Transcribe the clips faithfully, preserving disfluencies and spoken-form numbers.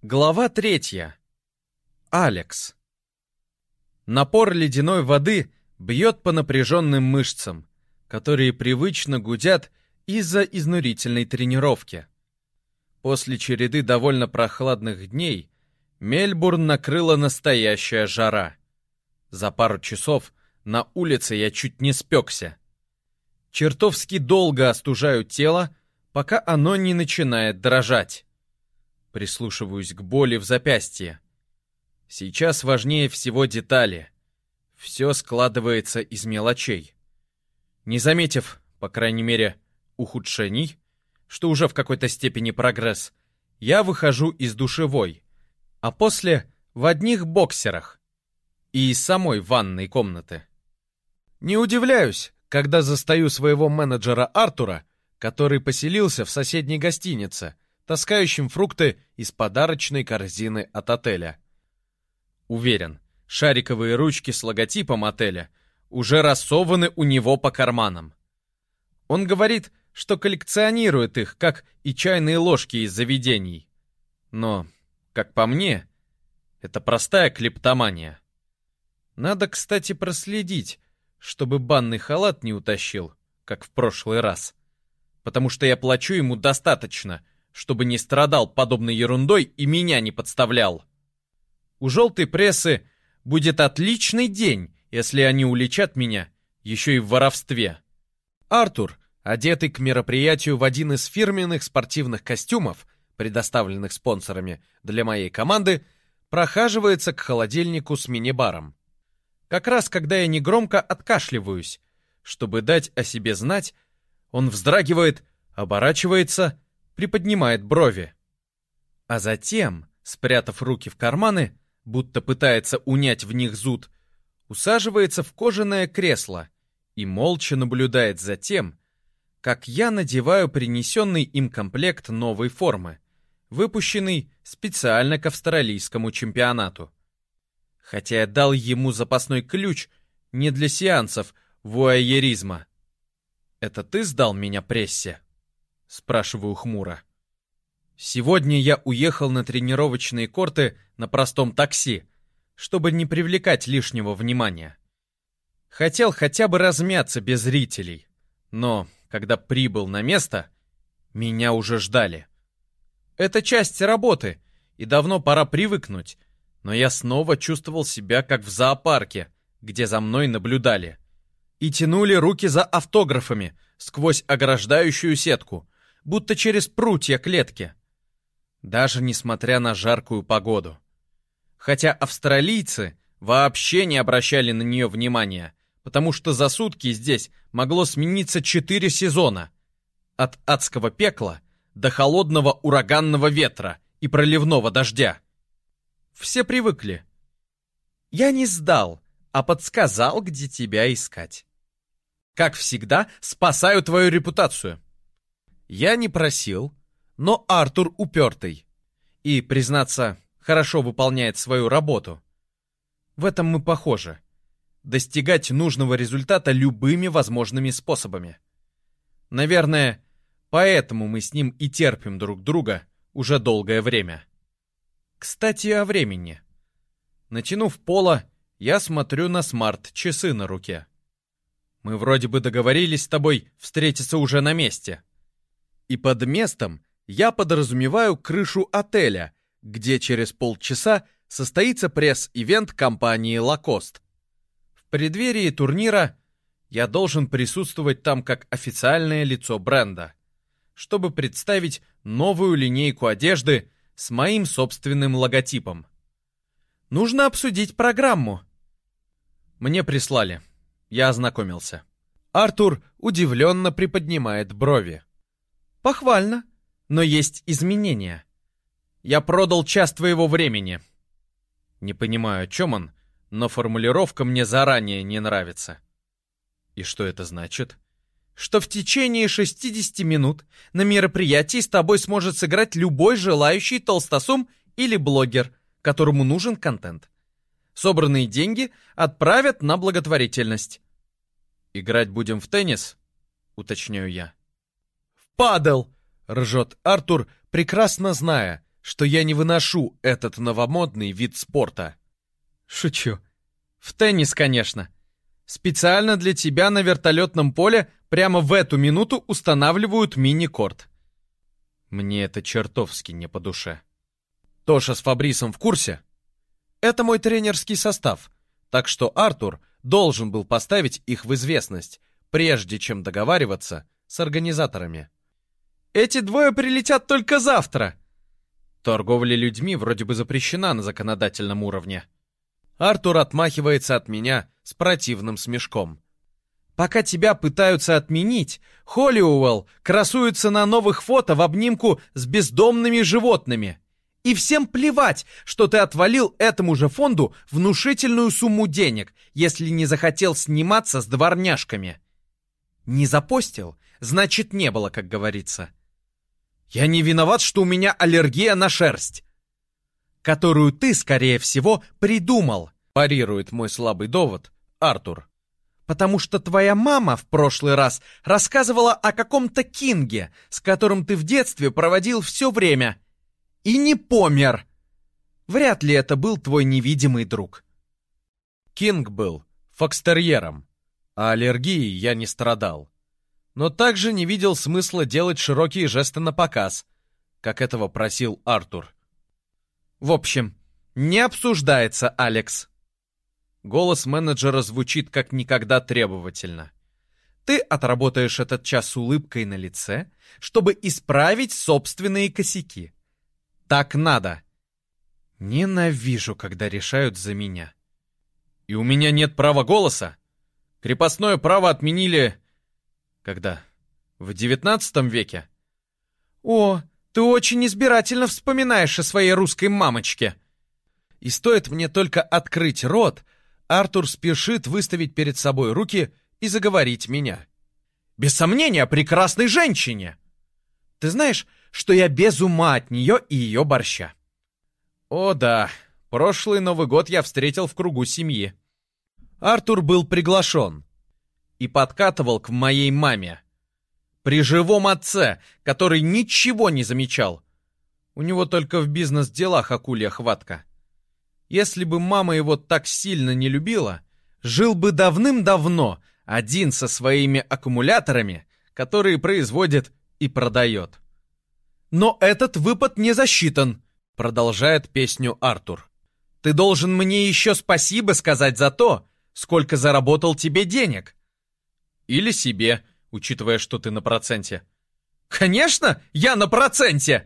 Глава третья. Алекс. Напор ледяной воды бьет по напряженным мышцам, которые привычно гудят из-за изнурительной тренировки. После череды довольно прохладных дней Мельбурн накрыла настоящая жара. За пару часов на улице я чуть не спекся. Чертовски долго остужаю тело, пока оно не начинает дрожать. Прислушиваюсь к боли в запястье. Сейчас важнее всего детали. Все складывается из мелочей. Не заметив, по крайней мере, ухудшений, что уже в какой-то степени прогресс, я выхожу из душевой, а после в одних боксерах и из самой ванной комнаты. Не удивляюсь, когда застаю своего менеджера Артура, который поселился в соседней гостинице, таскающим фрукты из подарочной корзины от отеля. Уверен, шариковые ручки с логотипом отеля уже рассованы у него по карманам. Он говорит, что коллекционирует их, как и чайные ложки из заведений. Но, как по мне, это простая клептомания. Надо, кстати, проследить, чтобы банный халат не утащил, как в прошлый раз. Потому что я плачу ему достаточно, чтобы не страдал подобной ерундой и меня не подставлял. У желтой прессы будет отличный день, если они уличат меня еще и в воровстве. Артур, одетый к мероприятию в один из фирменных спортивных костюмов, предоставленных спонсорами для моей команды, прохаживается к холодильнику с мини-баром. Как раз когда я негромко откашливаюсь, чтобы дать о себе знать, он вздрагивает, оборачивается, приподнимает брови. А затем, спрятав руки в карманы, будто пытается унять в них зуд, усаживается в кожаное кресло и молча наблюдает за тем, как я надеваю принесенный им комплект новой формы, выпущенный специально к австралийскому чемпионату. Хотя я дал ему запасной ключ не для сеансов вуайеризма. «Это ты сдал меня прессе?» — спрашиваю хмуро. Сегодня я уехал на тренировочные корты на простом такси, чтобы не привлекать лишнего внимания. Хотел хотя бы размяться без зрителей, но, когда прибыл на место, меня уже ждали. Это часть работы, и давно пора привыкнуть, но я снова чувствовал себя как в зоопарке, где за мной наблюдали, и тянули руки за автографами сквозь ограждающую сетку, будто через прутья клетки. Даже несмотря на жаркую погоду. Хотя австралийцы вообще не обращали на нее внимания, потому что за сутки здесь могло смениться четыре сезона. От адского пекла до холодного ураганного ветра и проливного дождя. Все привыкли. Я не сдал, а подсказал, где тебя искать. Как всегда, спасаю твою репутацию. Я не просил, но Артур упертый. И, признаться, хорошо выполняет свою работу. В этом мы похожи. Достигать нужного результата любыми возможными способами. Наверное, поэтому мы с ним и терпим друг друга уже долгое время. Кстати, о времени. Натянув поло, я смотрю на смарт-часы на руке. Мы вроде бы договорились с тобой встретиться уже на месте. И под местом я подразумеваю крышу отеля, где через полчаса состоится пресс-ивент компании Lacoste. В преддверии турнира я должен присутствовать там как официальное лицо бренда, чтобы представить новую линейку одежды с моим собственным логотипом. Нужно обсудить программу. Мне прислали. Я ознакомился. Артур удивленно приподнимает брови. Похвально, но есть изменения. Я продал час твоего времени. Не понимаю, о чем он, но формулировка мне заранее не нравится. И что это значит? Что в течение шестидесяти минут на мероприятии с тобой сможет сыграть любой желающий толстосум или блогер, которому нужен контент. Собранные деньги отправят на благотворительность. Играть будем в теннис? Уточняю я. В падел! Ржет Артур, прекрасно зная, что я не выношу этот новомодный вид спорта. Шучу. В теннис, конечно. Специально для тебя на вертолетном поле прямо в эту минуту устанавливают мини-корт. Мне это чертовски не по душе. Тоша с Фабрисом в курсе? Это мой тренерский состав, так что Артур должен был поставить их в известность, прежде чем договариваться с организаторами. Эти двое прилетят только завтра. Торговля людьми вроде бы запрещена на законодательном уровне. Артур отмахивается от меня с противным смешком. Пока тебя пытаются отменить, Холлиуэлл красуется на новых фото в обнимку с бездомными животными. И всем плевать, что ты отвалил этому же фонду внушительную сумму денег, если не захотел сниматься с дворняжками. Не запостил, значит не было, как говорится. Я не виноват, что у меня аллергия на шерсть, которую ты, скорее всего, придумал, парирует мой слабый довод Артур. Потому что твоя мама в прошлый раз рассказывала о каком-то Кинге, с которым ты в детстве проводил все время. И не помер. Вряд ли это был твой невидимый друг. Кинг был фокстерьером, а аллергией я не страдал. Но также не видел смысла делать широкие жесты на показ, как этого просил Артур. В общем, не обсуждается, Алекс. Голос менеджера звучит как никогда требовательно. Ты отработаешь этот час с улыбкой на лице, чтобы исправить собственные косяки. Так надо. Ненавижу, когда решают за меня. И у меня нет права голоса. Крепостное право отменили... Когда? В девятнадцатом веке? О, ты очень избирательно вспоминаешь о своей русской мамочке. И стоит мне только открыть рот, Артур спешит выставить перед собой руки и заговорить меня. Без сомнения, прекрасной женщине. Ты знаешь, что я без ума от нее и ее борща. О да, прошлый Новый год я встретил в кругу семьи. Артур был приглашен и подкатывал к моей маме. При живом отце, который ничего не замечал. У него только в бизнес-делах акулья хватка. Если бы мама его так сильно не любила, жил бы давным-давно один со своими аккумуляторами, которые производит и продает. Но этот выпад не засчитан, продолжает песню Артур. Ты должен мне еще спасибо сказать за то, сколько заработал тебе денег. Или себе, учитывая, что ты на проценте. Конечно, я на проценте!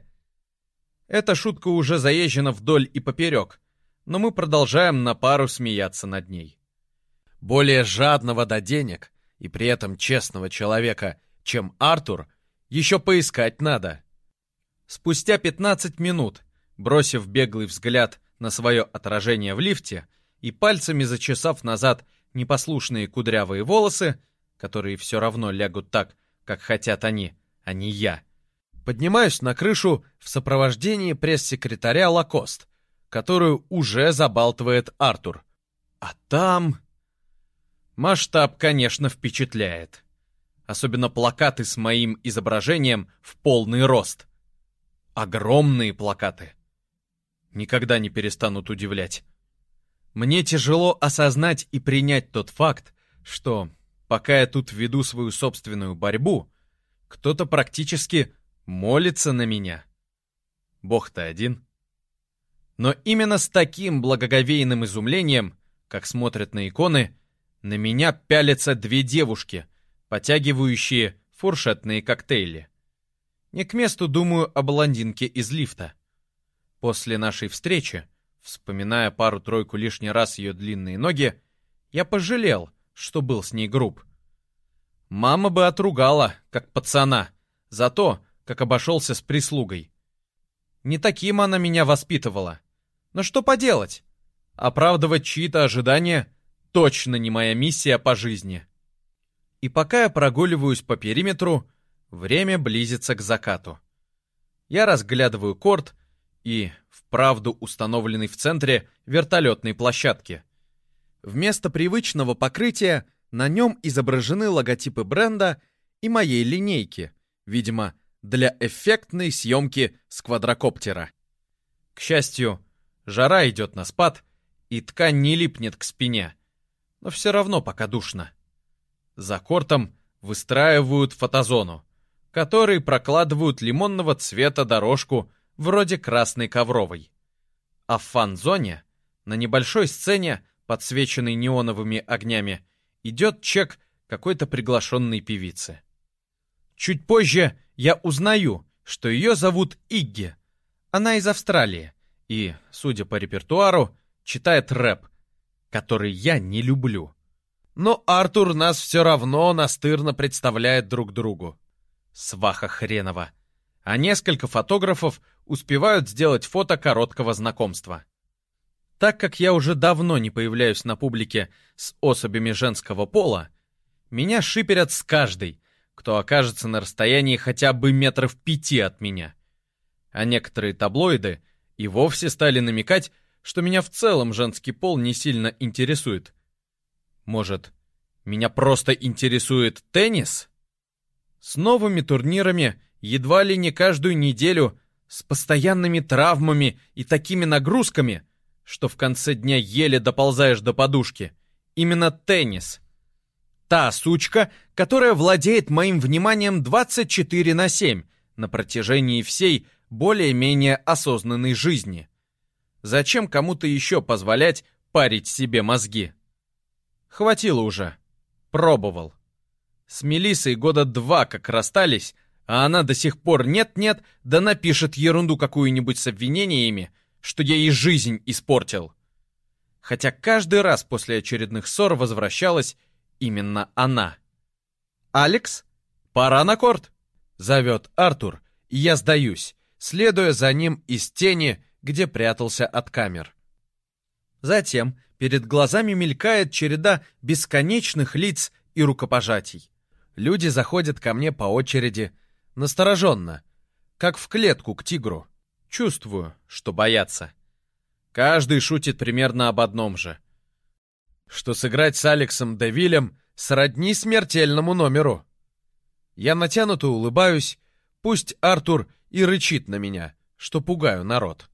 Эта шутка уже заезжена вдоль и поперек, но мы продолжаем на пару смеяться над ней. Более жадного до денег и при этом честного человека, чем Артур, еще поискать надо. Спустя пятнадцать минут, бросив беглый взгляд на свое отражение в лифте и пальцами зачесав назад непослушные кудрявые волосы, которые все равно лягут так, как хотят они, а не я, поднимаюсь на крышу в сопровождении пресс-секретаря Лакост, которую уже забалтывает Артур. А там... Масштаб, конечно, впечатляет. Особенно плакаты с моим изображением в полный рост. Огромные плакаты. Никогда не перестанут удивлять. Мне тяжело осознать и принять тот факт, что, пока я тут веду свою собственную борьбу, кто-то практически молится на меня. Бог-то один. Но именно с таким благоговейным изумлением, как смотрят на иконы, на меня пялятся две девушки, потягивающие фуршетные коктейли. Не к месту думаю о блондинке из лифта. После нашей встречи, вспоминая пару-тройку лишний раз ее длинные ноги, я пожалел, что был с ней груб. Мама бы отругала, как пацана, за то, как обошелся с прислугой. Не таким она меня воспитывала. Но что поделать? Оправдывать чьи-то ожидания точно не моя миссия по жизни. И пока я прогуливаюсь по периметру, время близится к закату. Я разглядываю корт и, вправду установленный в центре вертолетной площадки. Вместо привычного покрытия на нем изображены логотипы бренда и моей линейки, видимо, для эффектной съемки с квадрокоптера. К счастью, жара идет на спад, и ткань не липнет к спине, но все равно пока душно. За кортом выстраивают фотозону, которой прокладывают лимонного цвета дорожку вроде красной ковровой. А в фан-зоне, на небольшой сцене, подсвеченной неоновыми огнями, идет чек какой-то приглашенной певицы. Чуть позже я узнаю, что ее зовут Игги. Она из Австралии и, судя по репертуару, читает рэп, который я не люблю. Но Артур нас все равно настырно представляет друг другу. Сваха хренова. А несколько фотографов успевают сделать фото короткого знакомства. Так как я уже давно не появляюсь на публике с особями женского пола, меня шиперят с каждой, кто окажется на расстоянии хотя бы метров пяти от меня. А некоторые таблоиды и вовсе стали намекать, что меня в целом женский пол не сильно интересует. Может, меня просто интересует теннис? С новыми турнирами едва ли не каждую неделю, с постоянными травмами и такими нагрузками, что в конце дня еле доползаешь до подушки. Именно теннис. Та сучка, которая владеет моим вниманием двадцать четыре на семь на протяжении всей более-менее осознанной жизни. Зачем кому-то еще позволять парить себе мозги? Хватило уже. Пробовал. С Мелиссой года два как расстались, а она до сих пор нет-нет, да напишет ерунду какую-нибудь с обвинениями, что я ей жизнь испортил. Хотя каждый раз после очередных ссор возвращалась именно она. «Алекс, пора на корт!» — зовет Артур, и я сдаюсь, следуя за ним из тени, где прятался от камер. Затем перед глазами мелькает череда бесконечных лиц и рукопожатий. Люди заходят ко мне по очереди, настороженно, как в клетку к тигру. Чувствую, что боятся. Каждый шутит примерно об одном же. Что сыграть с Алексом де Виллем сродни смертельному номеру. Я натянуто улыбаюсь, пусть Артур и рычит на меня, что пугаю народ.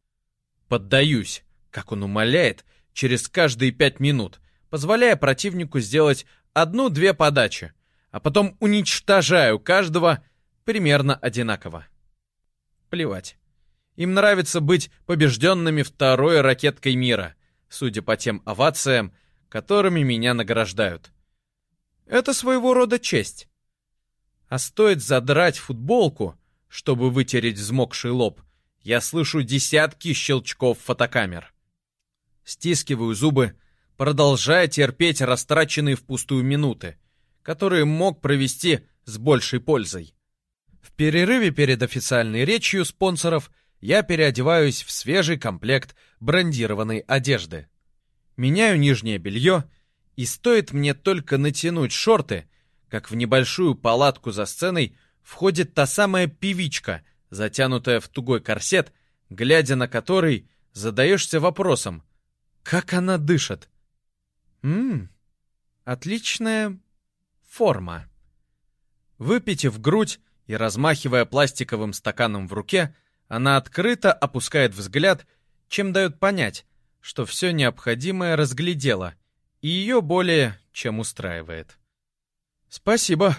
Поддаюсь, как он умоляет, через каждые пять минут, позволяя противнику сделать одну-две подачи, а потом уничтожаю каждого примерно одинаково. Плевать. Им нравится быть побежденными второй ракеткой мира, судя по тем овациям, которыми меня награждают. Это своего рода честь. А стоит задрать футболку, чтобы вытереть взмокший лоб, я слышу десятки щелчков фотокамер. Стискиваю зубы, продолжая терпеть растраченные впустую минуты, которые мог провести с большей пользой. В перерыве перед официальной речью спонсоров я переодеваюсь в свежий комплект брендированной одежды. Меняю нижнее белье, и стоит мне только натянуть шорты, как в небольшую палатку за сценой входит та самая певичка, затянутая в тугой корсет, глядя на который задаешься вопросом, как она дышит. Ммм, отличная форма. Выпитив грудь и размахивая пластиковым стаканом в руке, она открыто опускает взгляд, чем дает понять, что все необходимое разглядела, и ее более чем устраивает. «Спасибо».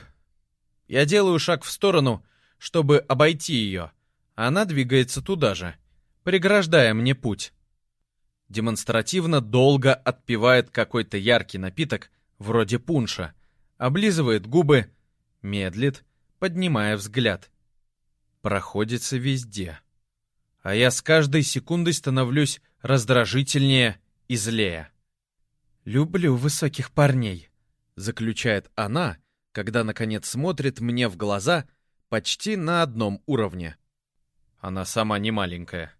Я делаю шаг в сторону, чтобы обойти ее, а она двигается туда же, преграждая мне путь. Демонстративно долго отпивает какой-то яркий напиток, вроде пунша, облизывает губы, медлит, поднимая взгляд. Проходится везде. А я с каждой секундой становлюсь раздражительнее и злее. «Люблю высоких парней», — заключает она, когда, наконец, смотрит мне в глаза почти на одном уровне. Она сама не маленькая.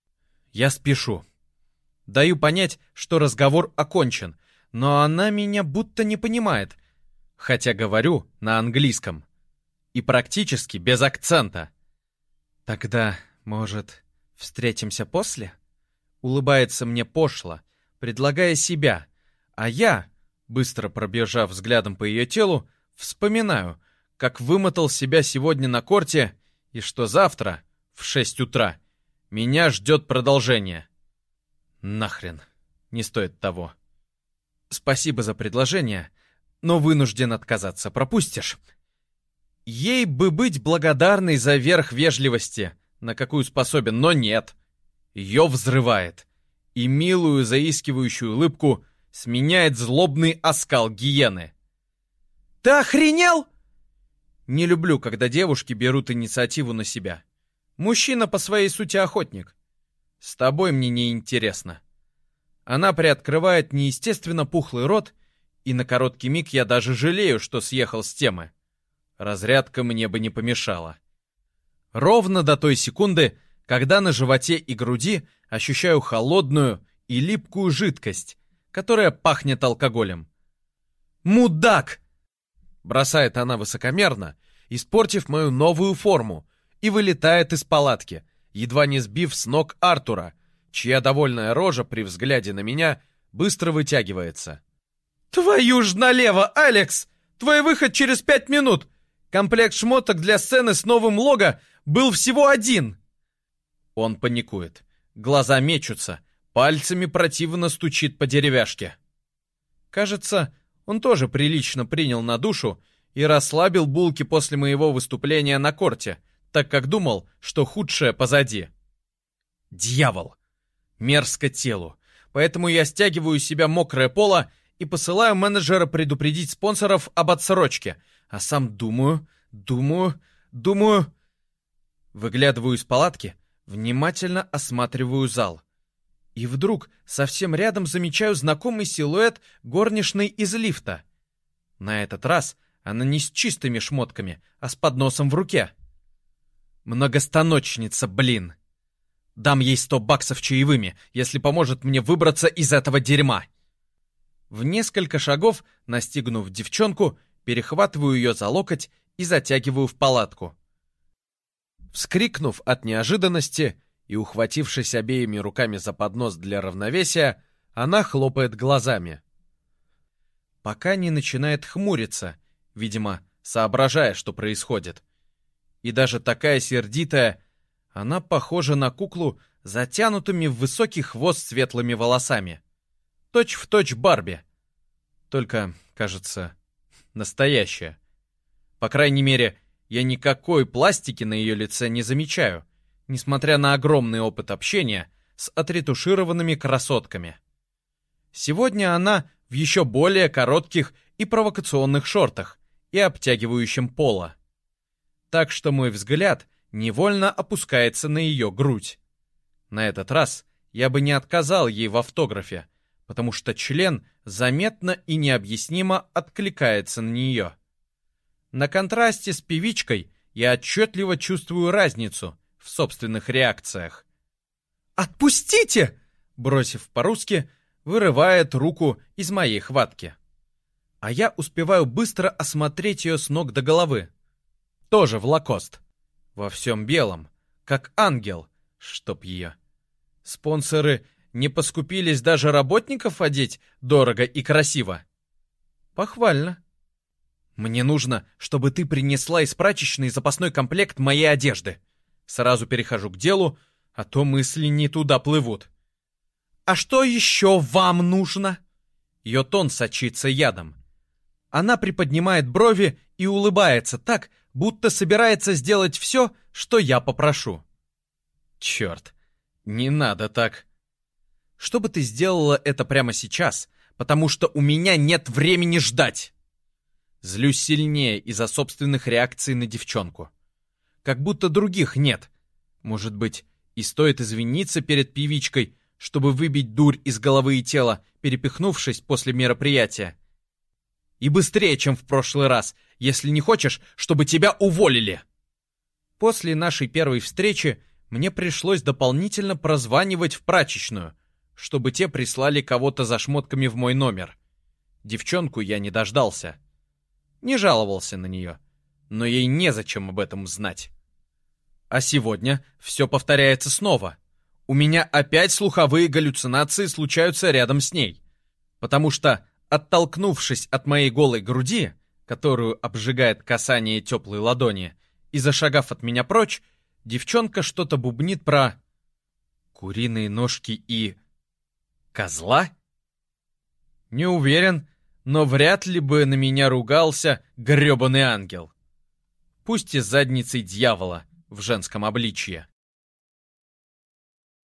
Я спешу. Даю понять, что разговор окончен, но она меня будто не понимает, хотя говорю на английском. И практически без акцента. «Тогда, может, встретимся после?» Улыбается мне пошло, предлагая себя, а я, быстро пробежав взглядом по ее телу, вспоминаю, как вымотал себя сегодня на корте и что завтра, в шесть утра, Меня ждет продолжение. Нахрен. Не стоит того. Спасибо за предложение, но вынужден отказаться. Пропустишь? Ей бы быть благодарной за верх вежливости, на какую способен, но нет. Ее взрывает. И милую заискивающую улыбку сменяет злобный оскал гиены. «Ты охренел?» Не люблю, когда девушки берут инициативу на себя. Мужчина по своей сути охотник. С тобой мне не интересно. Она приоткрывает неестественно пухлый рот, и на короткий миг я даже жалею, что съехал с темы. Разрядка мне бы не помешала. Ровно до той секунды, когда на животе и груди ощущаю холодную и липкую жидкость, которая пахнет алкоголем. «Мудак!» Бросает она высокомерно, испортив мою новую форму, и вылетает из палатки, едва не сбив с ног Артура, чья довольная рожа при взгляде на меня быстро вытягивается. «Твою ж налево, Алекс! Твой выход через пять минут! Комплект шмоток для сцены с новым лого был всего один!» Он паникует. Глаза мечутся, пальцами противно стучит по деревяшке. Кажется, он тоже прилично принял на душу и расслабил булки после моего выступления на корте, так как думал, что худшее позади. Дьявол! Мерзко телу. Поэтому я стягиваю с себя мокрое поло и посылаю менеджера предупредить спонсоров об отсрочке, а сам думаю, думаю, думаю... Выглядываю из палатки, внимательно осматриваю зал. И вдруг совсем рядом замечаю знакомый силуэт горничной из лифта. На этот раз она не с чистыми шмотками, а с подносом в руке. Многостаночница, блин. Дам ей сто баксов чаевыми, если поможет мне выбраться из этого дерьма. В несколько шагов, настигнув девчонку, перехватываю ее за локоть и затягиваю в палатку. Вскрикнув от неожиданности и ухватившись обеими руками за поднос для равновесия, она хлопает глазами. Пока не начинает хмуриться, видимо, соображая, что происходит. И даже такая сердитая, она похожа на куклу, затянутыми в высокий хвост светлыми волосами. Точь в точь Барби. Только, кажется, настоящая. По крайней мере, я никакой пластики на ее лице не замечаю, несмотря на огромный опыт общения с отретушированными красотками. Сегодня она в еще более коротких и провокационных шортах и обтягивающем поло. Так что мой взгляд невольно опускается на ее грудь. На этот раз я бы не отказал ей в автографе, потому что член заметно и необъяснимо откликается на нее. На контрасте с певичкой я отчетливо чувствую разницу в собственных реакциях. «Отпустите!» — бросив по-русски, вырывает руку из моей хватки. А я успеваю быстро осмотреть ее с ног до головы. Тоже в лакост. Во всем белом, как ангел, чтоб ее. Спонсоры не поскупились даже работников одеть дорого и красиво. Похвально. Мне нужно, чтобы ты принесла из прачечной запасной комплект моей одежды. Сразу перехожу к делу, а то мысли не туда плывут. А что еще вам нужно? Ее тон сочится ядом. Она приподнимает брови и улыбается так, будто собирается сделать все, что я попрошу. Черт, не надо так. Чтобы ты сделала это прямо сейчас, потому что у меня нет времени ждать. Злюсь сильнее из-за собственных реакций на девчонку. Как будто других нет. Может быть, и стоит извиниться перед певичкой, чтобы выбить дурь из головы и тела, перепихнувшись после мероприятия. И быстрее, чем в прошлый раз, если не хочешь, чтобы тебя уволили. После нашей первой встречи мне пришлось дополнительно прозванивать в прачечную, чтобы те прислали кого-то за шмотками в мой номер. Девчонку я не дождался. Не жаловался на нее, но ей незачем об этом знать. А сегодня все повторяется снова. У меня опять слуховые галлюцинации случаются рядом с ней, потому что, оттолкнувшись от моей голой груди, которую обжигает касание теплой ладони, и зашагав от меня прочь, девчонка что-то бубнит про Куриные ножки и... козла? Не уверен, но вряд ли бы на меня ругался грёбаный ангел. Пусть и с задницей дьявола в женском обличье.